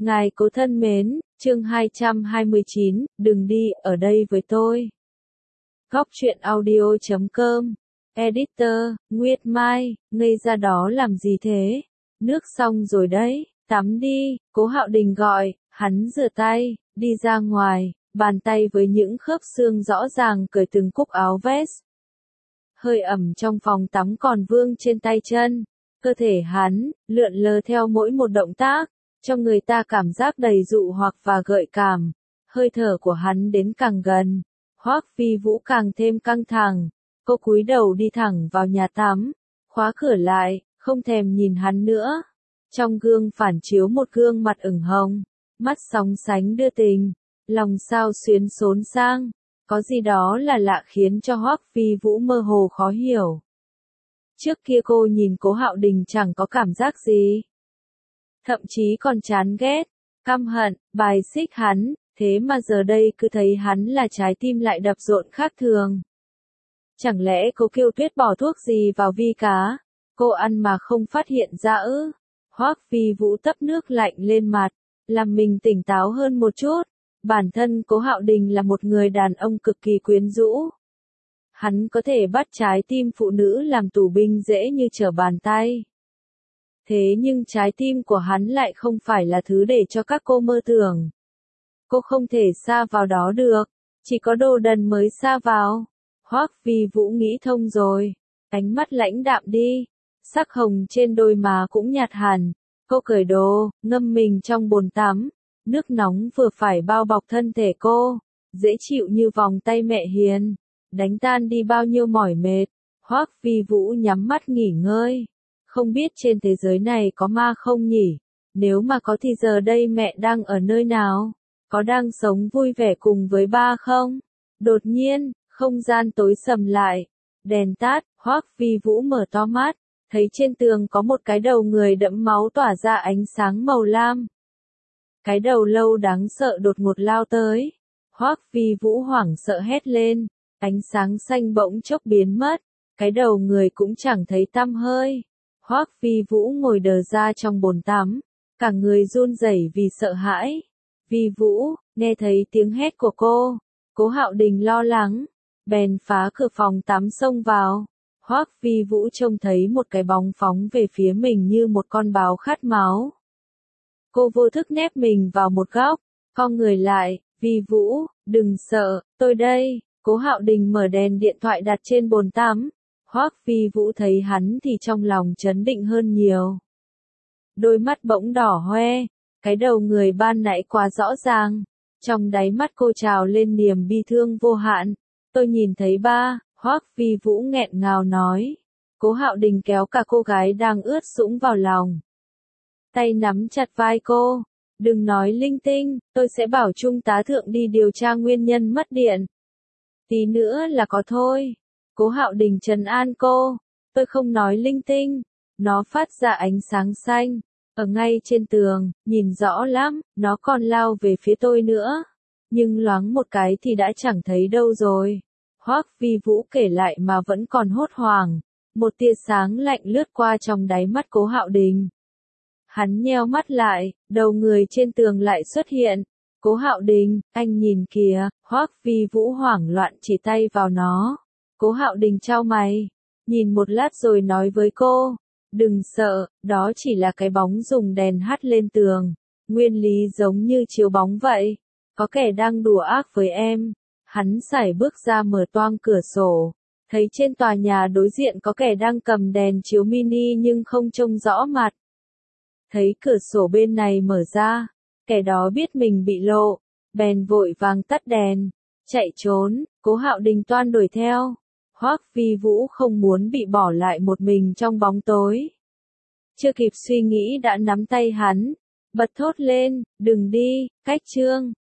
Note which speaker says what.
Speaker 1: Ngài cố thân mến, chương 229, đừng đi, ở đây với tôi. Góc truyện audio.com. Editor, Nguyệt Mai, ngây ra đó làm gì thế? Nước xong rồi đấy, tắm đi, Cố Hạo Đình gọi, hắn rửa tay, đi ra ngoài, bàn tay với những khớp xương rõ ràng cởi từng cúc áo vest. Hơi ẩm trong phòng tắm còn vương trên tay chân, cơ thể hắn, lượn lờ theo mỗi một động tác, cho người ta cảm giác đầy dụ hoặc và gợi cảm. Hơi thở của hắn đến càng gần, Hoắc Phi Vũ càng thêm căng thẳng, cô cúi đầu đi thẳng vào nhà tắm, khóa cửa lại, không thèm nhìn hắn nữa. Trong gương phản chiếu một gương mặt ửng hồng, mắt sóng sánh đưa tình, lòng sao xuyến xốn sang, có gì đó là lạ khiến cho Hoắc Phi Vũ mơ hồ khó hiểu. Trước kia cô nhìn Cố Hạo Đình chẳng có cảm giác gì, thậm chí còn chán ghét, căm hận, bài xích hắn, thế mà giờ đây cứ thấy hắn là trái tim lại đập rộn khác thường. Chẳng lẽ cô Kiêu Tuyết bỏ thuốc gì vào vi cá, cô ăn mà không phát hiện ra ư? Hoắc Phi Vũ tấp nước lạnh lên mặt, làm mình tỉnh táo hơn một chút. Bản thân Cố Hạo Đình là một người đàn ông cực kỳ quyến rũ. Hắn có thể bắt trái tim phụ nữ làm tù binh dễ như trở bàn tay. Thế nhưng trái tim của hắn lại không phải là thứ để cho các cô mơ tưởng. Cô không thể sa vào đó được, chỉ có đồ đần mới sa vào. Hoắc Phi Vũ nghĩ thông rồi, ánh mắt lãnh đạm đi, sắc hồng trên đôi má cũng nhạt hẳn. Cô cởi đồ, ngâm mình trong bồn tắm, nước nóng vừa phải bao bọc thân thể cô, dễ chịu như vòng tay mẹ hiền, đánh tan đi bao nhiêu mỏi mệt. Hoắc Phi Vũ nhắm mắt nghỉ ngơi. Không biết trên thế giới này có ma không nhỉ? Nếu mà có thì giờ đây mẹ đang ở nơi nào? Có đang sống vui vẻ cùng với ba không? Đột nhiên, không gian tối sầm lại. Đèn tắt, Hoắc Phi Vũ mở to mắt, thấy trên tường có một cái đầu người đẫm máu tỏa ra ánh sáng màu lam. Cái đầu lâu đáng sợ đột ngột lao tới. Hoắc Phi Vũ hoảng sợ hét lên, ánh sáng xanh bỗng chốc biến mất, cái đầu người cũng chẳng thấy tăm hơi. Hoắc Phi Vũ ngồi đờ ra trong bồn tắm, cả người run rẩy vì sợ hãi. Phi Vũ, nghe thấy tiếng hét của cô, Cố Hạo Đình lo lắng, bèn phá cửa phòng tắm xông vào. Hoắc Phi Vũ trông thấy một cái bóng phóng về phía mình như một con báo khát máu. Cô vô thức nép mình vào một góc, cong người lại, Phi Vũ, đừng sợ, tôi đây. Cố Hạo Đình mở đèn điện thoại đặt trên bồn tắm. Hoắc Phi Vũ thấy hắn thì trong lòng chấn định hơn nhiều. Đôi mắt bỗng đỏ hoe, cái đầu người ban nãy quá rõ ràng. Trong đáy mắt cô trào lên niềm bi thương vô hạn. Tôi nhìn thấy ba, Hoắc Phi Vũ nghẹn ngào nói. Cố Hạo Đình kéo cả cô gái đang ướt sũng vào lòng. Tay nắm chặt vai cô. Đừng nói linh tinh, tôi sẽ bảo Trung tá thượng đi điều tra nguyên nhân mất điện. Tí nữa là có thôi. Cố Hạo Đình trấn an cô. Tôi không nói linh tinh. Nó phát ra ánh sáng xanh. Ở ngay trên tường, nhìn rõ lắm, nó còn lao về phía tôi nữa. Nhưng loáng một cái thì đã chẳng thấy đâu rồi. Hoắc Phi Vũ kể lại mà vẫn còn hốt hoảng. Một tia sáng lạnh lướt qua trong đáy mắt Cố Hạo Đình. Hắn nheo mắt lại, đầu người trên tường lại xuất hiện. Cố Hạo Đình, anh nhìn kìa. Hoắc Phi Vũ hoảng loạn chỉ tay vào nó. Cố Hạo Đình chau mày, nhìn một lát rồi nói với cô, đừng sợ, đó chỉ là cái bóng dùng đèn hắt lên tường, nguyên lý giống như chiếu bóng vậy, có kẻ đang đùa ác với em. Hắn sải bước ra mở toang cửa sổ, thấy trên tòa nhà đối diện có kẻ đang cầm đèn chiếu mini nhưng không trông rõ mặt. Thấy cửa sổ bên này mở ra, kẻ đó biết mình bị lộ, bèn vội vàng tắt đèn, chạy trốn. Cố Hạo Đình toan đuổi theo. Hoắc Phi Vũ không muốn bị bỏ lại một mình trong bóng tối. Chưa kịp suy nghĩ đã nắm tay hắn, bật thốt lên, đừng đi, cách chương.